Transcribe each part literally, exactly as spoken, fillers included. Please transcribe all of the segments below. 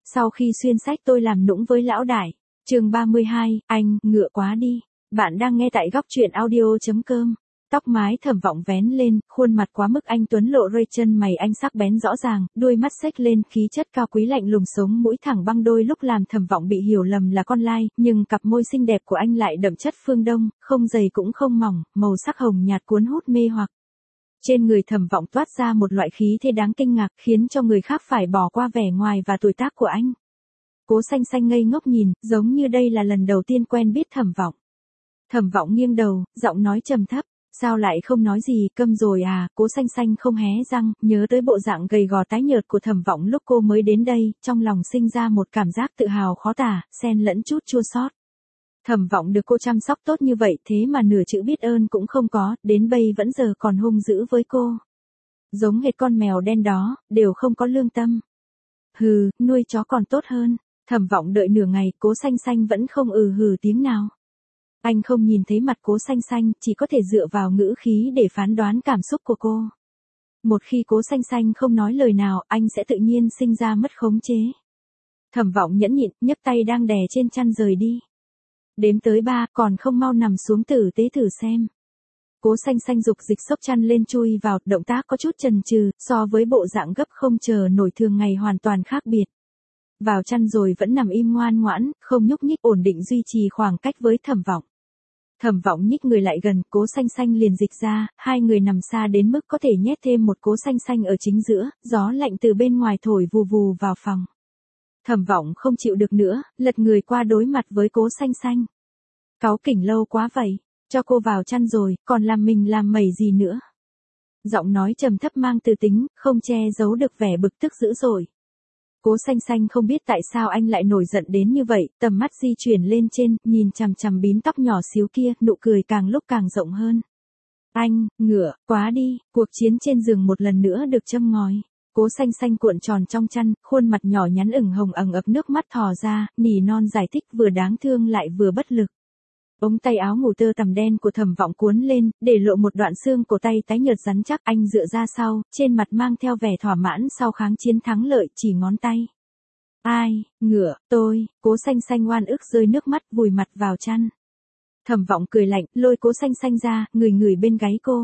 Sau khi xuyên sách tôi làm nũng với lão đại. Chương ba mươi hai, anh, ngựa quá đi. Bạn đang nghe tại góc truyện audio chấm com. Tóc mái Thẩm Vọng vén lên, khuôn mặt quá mức anh tuấn lộ rây, chân mày anh sắc bén rõ ràng, đuôi mắt xếch lên, khí chất cao quý lạnh lùng, sống mũi thẳng băng, đôi lúc làm Thẩm Vọng bị hiểu lầm là con lai, nhưng cặp môi xinh đẹp của anh lại đậm chất phương Đông, không dày cũng không mỏng, màu sắc hồng nhạt cuốn hút mê hoặc. Trên người Thẩm Vọng toát ra một loại khí thế đáng kinh ngạc, khiến cho người khác phải bỏ qua vẻ ngoài và tuổi tác của anh. Cố Xanh Xanh ngây ngốc nhìn, giống như đây là lần đầu tiên quen biết Thẩm Vọng. Thẩm Vọng nghiêng đầu, giọng nói trầm thấp, sao lại không nói gì, câm rồi à? Cố Xanh Xanh không hé răng, nhớ tới bộ dạng gầy gò tái nhợt của Thẩm Vọng lúc cô mới đến đây, trong lòng sinh ra một cảm giác tự hào khó tả, xen lẫn chút chua xót. Thẩm Vọng được cô chăm sóc tốt như vậy, thế mà nửa chữ biết ơn cũng không có, đến bây vẫn giờ còn hung dữ với cô. Giống hệt con mèo đen đó, đều không có lương tâm. Hừ, nuôi chó còn tốt hơn. Thẩm Vọng đợi nửa ngày, Cố Xanh Xanh vẫn không ừ hừ tiếng nào. Anh không nhìn thấy mặt Cố Xanh Xanh, chỉ có thể dựa vào ngữ khí để phán đoán cảm xúc của cô. Một khi Cố Xanh Xanh không nói lời nào, anh sẽ tự nhiên sinh ra mất khống chế. Thẩm Vọng nhẫn nhịn, nhấc tay đang đè trên chăn rời đi. Đếm tới ba, còn không mau nằm xuống tử tế thử xem. Cố Xanh Xanh dục dịch xốc chăn lên chui vào, động tác có chút chần chừ, so với bộ dạng gấp không chờ nổi thường ngày hoàn toàn khác biệt. Vào chăn rồi vẫn nằm im ngoan ngoãn, không nhúc nhích, ổn định duy trì khoảng cách với Thẩm Vọng. Thẩm Vọng nhích người lại gần, Cố Xanh Xanh liền dịch ra, hai người nằm xa đến mức có thể nhét thêm một Cố Xanh Xanh ở chính giữa, gió lạnh từ bên ngoài thổi vù vù vào phòng. Thẩm Vọng không chịu được nữa, lật người qua đối mặt với Cố Xanh Xanh. Cáu kỉnh lâu quá vậy, cho cô vào chăn rồi, còn làm mình làm mẩy gì nữa. Giọng nói trầm thấp mang từ tính, không che giấu được vẻ bực tức dữ dội. Cố Xanh Xanh không biết tại sao anh lại nổi giận đến như vậy, tầm mắt di chuyển lên trên, nhìn chằm chằm bím tóc nhỏ xíu kia, nụ cười càng lúc càng rộng hơn. Anh, ngựa, quá đi, cuộc chiến trên giường một lần nữa được châm ngòi. Cố Xanh Xanh cuộn tròn trong chăn, khuôn mặt nhỏ nhắn ửng hồng ẩn ập nước mắt thò ra, nỉ non giải thích vừa đáng thương lại vừa bất lực. Ống tay áo ngủ tơ tằm đen của Thẩm Vọng cuốn lên, để lộ một đoạn xương cổ tay tái nhợt rắn chắc, anh dựa ra sau, trên mặt mang theo vẻ thỏa mãn sau kháng chiến thắng lợi, chỉ ngón tay. Ai, ngựa, tôi, Cố Xanh Xanh oan ức rơi nước mắt, vùi mặt vào chăn. Thẩm Vọng cười lạnh, lôi Cố Xanh Xanh ra, ngửi ngửi bên gáy cô.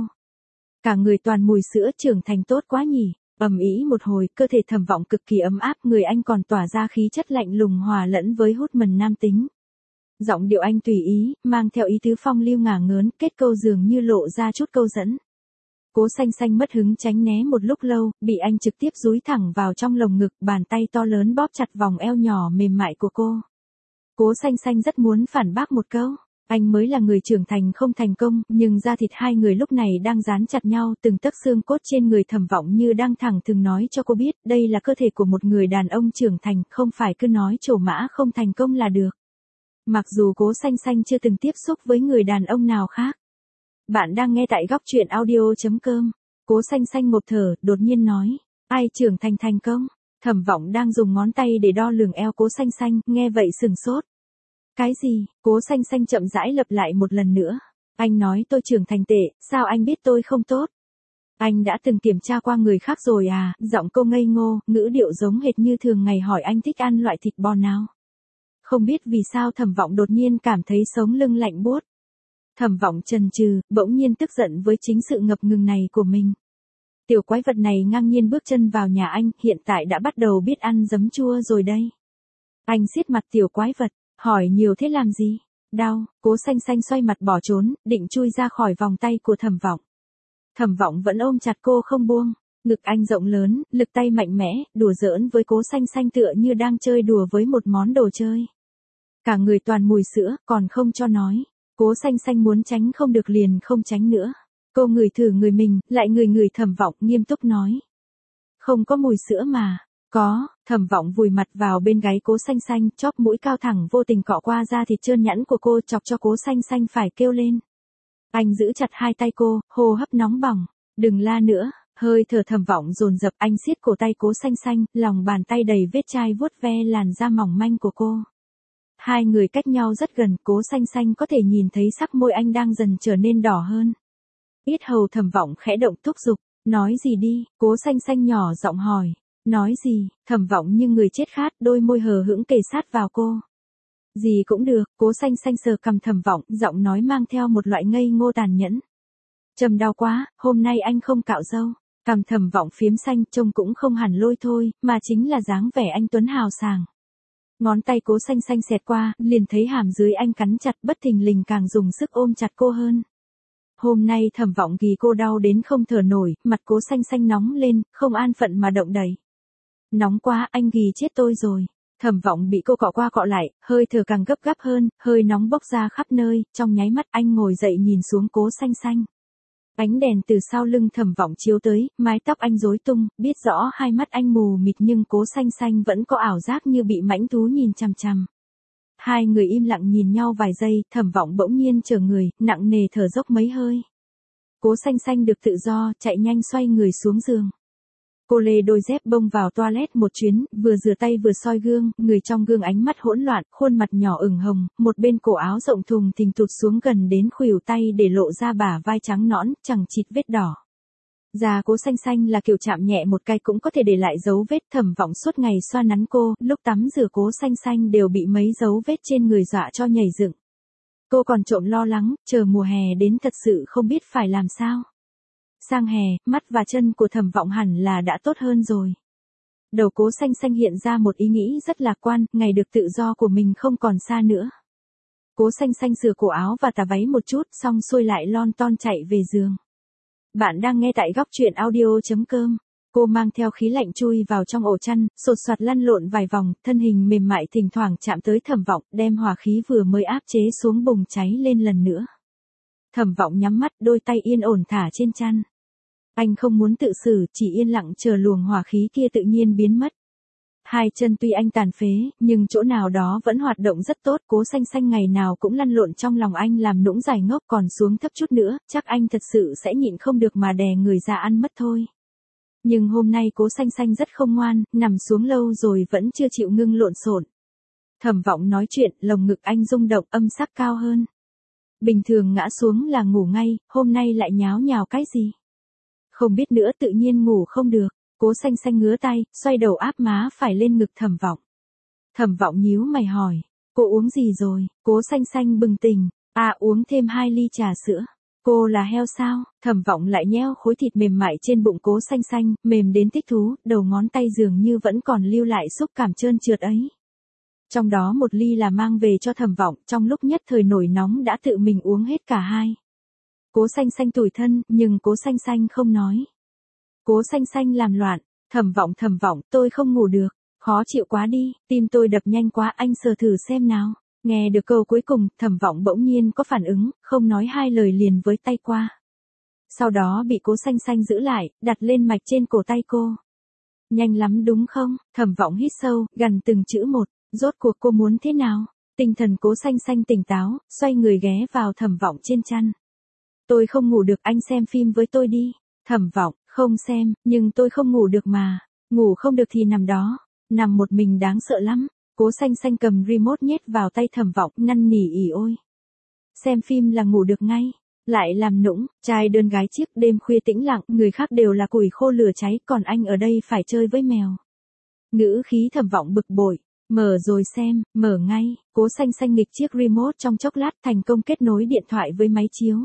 Cả người toàn mùi sữa, trưởng thành tốt quá nhỉ. Ầm ĩ một hồi, cơ thể Thẩm Vọng cực kỳ ấm áp, người anh còn tỏa ra khí chất lạnh lùng hòa lẫn với hút mần nam tính. Giọng điệu anh tùy ý, mang theo ý tứ phong lưu ngả ngớn, kết câu dường như lộ ra chút câu dẫn. Cố Xanh Xanh mất hứng tránh né một lúc lâu, bị anh trực tiếp dúi thẳng vào trong lồng ngực, bàn tay to lớn bóp chặt vòng eo nhỏ mềm mại của cô. Cố Xanh Xanh rất muốn phản bác một câu, anh mới là người trưởng thành không thành công, nhưng da thịt hai người lúc này đang dán chặt nhau, từng tấc xương cốt trên người Thẩm Vọng như đang thẳng thừng nói cho cô biết, đây là cơ thể của một người đàn ông trưởng thành, không phải cứ nói trổ mã không thành công là được. Mặc dù Cố Xanh Xanh chưa từng tiếp xúc với người đàn ông nào khác. Bạn đang nghe tại góc truyện audio chấm com. Cố Xanh Xanh một thở, đột nhiên nói, ai trưởng thành thành công? Thẩm Vọng đang dùng ngón tay để đo lường eo Cố Xanh Xanh, nghe vậy sừng sốt. Cái gì? Cố Xanh Xanh chậm rãi lặp lại một lần nữa. Anh nói tôi trưởng thành tệ, sao anh biết tôi không tốt? Anh đã từng kiểm tra qua người khác rồi à? Giọng cô ngây ngô, ngữ điệu giống hệt như thường ngày hỏi anh thích ăn loại thịt bò nào. Không biết vì sao Thẩm Vọng đột nhiên cảm thấy sống lưng lạnh buốt. Thẩm Vọng chần chừ, bỗng nhiên tức giận với chính sự ngập ngừng này của mình. Tiểu quái vật này ngang nhiên bước chân vào nhà anh, hiện tại đã bắt đầu biết ăn giấm chua rồi đây. Anh siết mặt tiểu quái vật, hỏi nhiều thế làm gì? Đau. Cố Xanh Xanh xoay mặt bỏ trốn, định chui ra khỏi vòng tay của Thẩm Vọng. Thẩm Vọng vẫn ôm chặt cô không buông. Ngực anh rộng lớn, lực tay mạnh mẽ, đùa giỡn với Cố Xanh Xanh tựa như đang chơi đùa với một món đồ chơi. Cả người toàn mùi sữa, còn không cho nói. Cố Xanh Xanh muốn tránh không được liền không tránh nữa. Cô ngửi thử người mình, lại ngửi ngửi Thẩm Vọng, nghiêm túc nói. Không có mùi sữa mà. Có. Thẩm Vọng vùi mặt vào bên gáy Cố Xanh Xanh, chóp mũi cao thẳng vô tình cọ qua da thịt trơn nhẵn của cô, chọc cho Cố Xanh Xanh phải kêu lên. Anh giữ chặt hai tay cô, hô hấp nóng bỏng. Đừng la nữa. Hơi thở Thẩm Vọng dồn dập, anh siết cổ tay Cố Xanh Xanh, lòng bàn tay đầy vết chai vuốt ve làn da mỏng manh của cô. Hai người cách nhau rất gần, Cố Xanh Xanh có thể nhìn thấy sắc môi anh đang dần trở nên đỏ hơn. Yết hầu Thẩm Vọng khẽ động thúc giục, nói gì đi? Cố Xanh Xanh nhỏ giọng hỏi. Nói gì, Thẩm Vọng như người chết khát, đôi môi hờ hững kề sát vào cô. Gì cũng được, Cố Xanh Xanh sờ cằm Thẩm Vọng, giọng nói mang theo một loại ngây ngô tàn nhẫn. Trầm đau quá, hôm nay anh không cạo râu. Cằm Thẩm Vọng phiếm xanh, trông cũng không hẳn lôi thôi, mà chính là dáng vẻ anh tuấn hào sảng. Ngón tay Cố Xanh Xanh xẹt qua, liền thấy hàm dưới anh cắn chặt, bất thình lình càng dùng sức ôm chặt cô hơn. Hôm nay Thẩm Vọng ghi cô đau đến không thở nổi, mặt Cố Xanh Xanh nóng lên, không an phận mà động đậy. Nóng quá, anh ghi chết tôi rồi. Thẩm Vọng bị cô cọ qua cọ lại, hơi thở càng gấp gáp hơn, hơi nóng bốc ra khắp nơi, trong nháy mắt anh ngồi dậy nhìn xuống Cố Xanh Xanh. Ánh đèn từ sau lưng Thẩm Vọng chiếu tới, mái tóc anh rối tung, biết rõ hai mắt anh mù mịt nhưng Cố Xanh Xanh vẫn có ảo giác như bị mãnh thú nhìn chằm chằm. Hai người im lặng nhìn nhau vài giây, Thẩm Vọng bỗng nhiên trở người, nặng nề thở dốc mấy hơi. Cố Xanh Xanh được tự do, chạy nhanh xoay người xuống giường. Cô lê đôi dép bông vào toilet một chuyến, vừa rửa tay vừa soi gương, người trong gương ánh mắt hỗn loạn, khuôn mặt nhỏ ửng hồng, một bên cổ áo rộng thùng thình tụt xuống gần đến khuỷu tay để lộ ra bả vai trắng nõn, chẳng chịt vết đỏ. Da Cố Xanh Xanh là kiểu chạm nhẹ một cái cũng có thể để lại dấu vết. Thẩm Vọng suốt ngày xoa nắn cô, lúc tắm rửa Cố Xanh Xanh đều bị mấy dấu vết trên người dọa cho nhảy dựng. Cô còn trộm lo lắng, chờ mùa hè đến thật sự không biết phải làm sao. Sang hè, mắt và chân của Thẩm Vọng hẳn là đã tốt hơn rồi. Đầu Cố Xanh Xanh hiện ra một ý nghĩ rất lạc quan, ngày được tự do của mình không còn xa nữa. Cố Xanh Xanh sửa cổ áo và tà váy một chút, xong xuôi lại lon ton chạy về giường. Bạn đang nghe tại góc truyện audio chấm com. Cô mang theo khí lạnh chui vào trong ổ chăn, sột soạt lăn lộn vài vòng, thân hình mềm mại thỉnh thoảng chạm tới Thẩm Vọng, đem hỏa khí vừa mới áp chế xuống bùng cháy lên lần nữa. Thẩm Vọng nhắm mắt, đôi tay yên ổn thả trên chăn. Anh không muốn tự xử, chỉ yên lặng chờ luồng hỏa khí kia tự nhiên biến mất. Hai chân tuy anh tàn phế, nhưng chỗ nào đó vẫn hoạt động rất tốt. Cố Xanh Xanh ngày nào cũng lăn lộn trong lòng anh làm nũng dài ngốc, còn xuống thấp chút nữa, chắc anh thật sự sẽ nhịn không được mà đè người ra ăn mất thôi. Nhưng hôm nay Cố Xanh Xanh rất không ngoan, nằm xuống lâu rồi vẫn chưa chịu ngưng lộn xộn. Thẩm Vọng nói chuyện, lồng ngực anh rung động, âm sắc cao hơn. Bình thường ngã xuống là ngủ ngay, hôm nay lại nháo nhào cái gì? Không biết nữa, tự nhiên ngủ không được. Cố Xanh Xanh ngứa tay, xoay đầu áp má phải lên ngực Thẩm Vọng. Thẩm Vọng nhíu mày hỏi, cô uống gì rồi? Cố Xanh Xanh bừng tỉnh, à uống thêm hai ly trà sữa. Cô là heo sao? Thẩm Vọng lại nheo khối thịt mềm mại trên bụng Cố Xanh Xanh, mềm đến thích thú, đầu ngón tay dường như vẫn còn lưu lại xúc cảm trơn trượt ấy. Trong đó một ly là mang về cho Thẩm Vọng, trong lúc nhất thời nổi nóng đã tự mình uống hết cả hai. Cố Xanh Xanh tủi thân, nhưng Cố Xanh Xanh không nói. Cố Xanh Xanh làm loạn, Thẩm Vọng Thẩm Vọng, tôi không ngủ được, khó chịu quá đi, tim tôi đập nhanh quá, anh sờ thử xem nào. Nghe được câu cuối cùng, Thẩm Vọng bỗng nhiên có phản ứng, không nói hai lời liền với tay qua. Sau đó bị Cố Xanh Xanh giữ lại, đặt lên mạch trên cổ tay cô. Nhanh lắm đúng không? Thẩm Vọng hít sâu, gằn từng chữ một, rốt cuộc cô muốn thế nào? Tinh thần Cố Xanh Xanh tỉnh táo, xoay người ghé vào Thẩm Vọng trên chăn. Tôi không ngủ được, anh xem phim với tôi đi. Thẩm Vọng, không xem, nhưng tôi không ngủ được mà. Ngủ không được thì nằm đó. Nằm một mình đáng sợ lắm. Cố Xanh Xanh cầm remote nhét vào tay Thẩm Vọng, năn nỉ ỉ ôi. Xem phim là ngủ được ngay. Lại làm nũng, trai đơn gái chiếc, đêm khuya tĩnh lặng, người khác đều là củi khô lửa cháy, còn anh ở đây phải chơi với mèo. Ngữ khí Thẩm Vọng bực bội. Mở rồi xem, mở ngay. Cố Xanh Xanh nghịch chiếc remote trong chốc lát, thành công kết nối điện thoại với máy chiếu.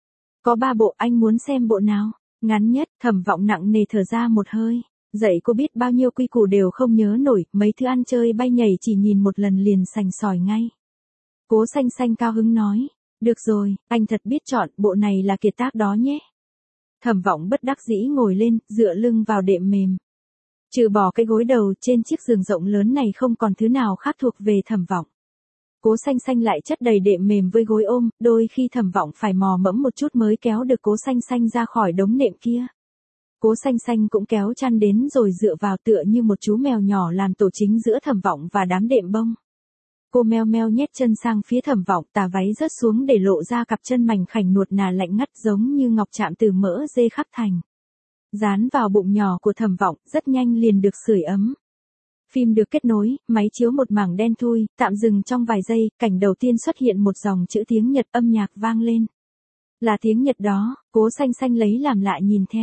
Có ba bộ, anh muốn xem bộ nào? Ngắn nhất. Thẩm Vọng nặng nề thở ra một hơi. Dạy cô biết bao nhiêu quy củ đều không nhớ nổi, mấy thứ ăn chơi bay nhảy chỉ nhìn một lần liền sành sỏi ngay. Cố Xanh Xanh cao hứng nói, được rồi, anh thật biết chọn, bộ này là kiệt tác đó nhé. Thẩm Vọng bất đắc dĩ ngồi lên, dựa lưng vào đệm mềm. Trừ bỏ cái gối đầu, trên chiếc giường rộng lớn này không còn thứ nào khác thuộc về Thẩm Vọng. Cố Xanh Xanh lại chất đầy đệm mềm với gối ôm, đôi khi Thẩm Vọng phải mò mẫm một chút mới kéo được Cố Xanh Xanh ra khỏi đống nệm kia. Cố Xanh Xanh cũng kéo chăn đến rồi dựa vào tựa như một chú mèo nhỏ làm tổ chính giữa Thẩm Vọng và đám đệm bông. Cô meo meo nhét chân sang phía Thẩm Vọng, tà váy rớt xuống để lộ ra cặp chân mảnh khảnh nuột nà lạnh ngắt giống như ngọc chạm từ mỡ dê khắc thành. Dán vào bụng nhỏ của Thẩm Vọng, rất nhanh liền được sưởi ấm. Phim được kết nối, máy chiếu một mảng đen thui, tạm dừng trong vài giây, cảnh đầu tiên xuất hiện một dòng chữ tiếng Nhật, âm nhạc vang lên. Là tiếng Nhật đó, Cố Xanh Xanh lấy làm lạ nhìn theo.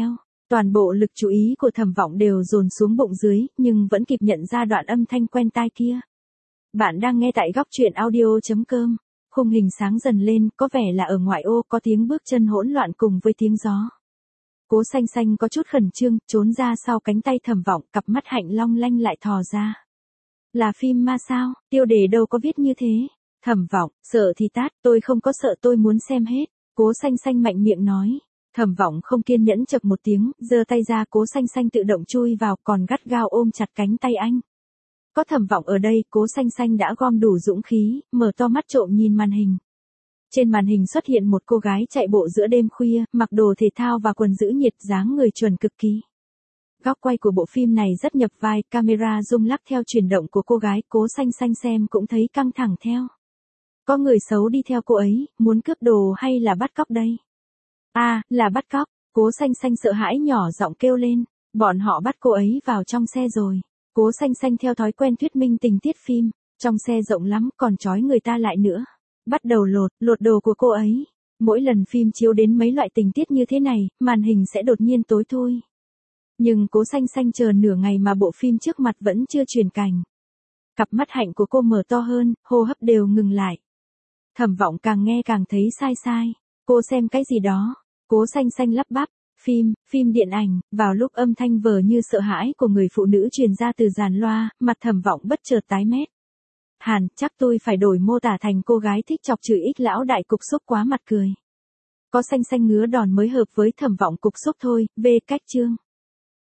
Toàn bộ lực chú ý của Thẩm Vọng đều dồn xuống bụng dưới, nhưng vẫn kịp nhận ra đoạn âm thanh quen tai kia. Bạn đang nghe tại góc truyện audio chấm com. Khung hình sáng dần lên, có vẻ là ở ngoại ô, có tiếng bước chân hỗn loạn cùng với tiếng gió. Cố Xanh Xanh có chút khẩn trương, trốn ra sau cánh tay Thẩm Vọng, cặp mắt hạnh long lanh lại thò ra. Là phim ma sao, tiêu đề đâu có viết như thế. Thẩm Vọng, sợ thì tát, tôi không có sợ, tôi muốn xem hết. Cố Xanh Xanh mạnh miệng nói. Thẩm Vọng không kiên nhẫn chập một tiếng, giơ tay ra, Cố Xanh Xanh tự động chui vào, còn gắt gao ôm chặt cánh tay anh. Có Thẩm Vọng ở đây, Cố Xanh Xanh đã gom đủ dũng khí, mở to mắt trộm nhìn màn hình. Trên màn hình xuất hiện một cô gái chạy bộ giữa đêm khuya, mặc đồ thể thao và quần giữ nhiệt, dáng người chuẩn cực kỳ. Góc quay của bộ phim này rất nhập vai, camera rung lắc theo chuyển động của cô gái, Cố Xanh Xanh xem cũng thấy căng thẳng theo. Có người xấu đi theo cô ấy, muốn cướp đồ hay là bắt cóc đây? À, là bắt cóc. Cố Xanh Xanh sợ hãi nhỏ giọng kêu lên, bọn họ bắt cô ấy vào trong xe rồi. Cố Xanh Xanh theo thói quen thuyết minh tình tiết phim, trong xe rộng lắm, còn trói người ta lại nữa. Bắt đầu lột, lột đồ của cô ấy. Mỗi lần phim chiếu đến mấy loại tình tiết như thế này, màn hình sẽ đột nhiên tối thui. Nhưng Cố Xanh Xanh chờ nửa ngày mà bộ phim trước mặt vẫn chưa chuyển cảnh. Cặp mắt hạnh của cô mở to hơn, hô hấp đều ngừng lại. Thẩm Vọng càng nghe càng thấy sai sai. Cô xem cái gì đó? Cố Xanh Xanh lắp bắp. Phim, phim điện ảnh. Vào lúc âm thanh vờ như sợ hãi của người phụ nữ truyền ra từ dàn loa, mặt Thẩm Vọng bất chợt tái mét. Hàn, chắc tôi phải đổi mô tả thành cô gái thích chọc chửi ích lão đại cục xúc quá mặt cười. Có Xanh Xanh ngứa đòn mới hợp với Thẩm Vọng cục xúc thôi, về cách chương.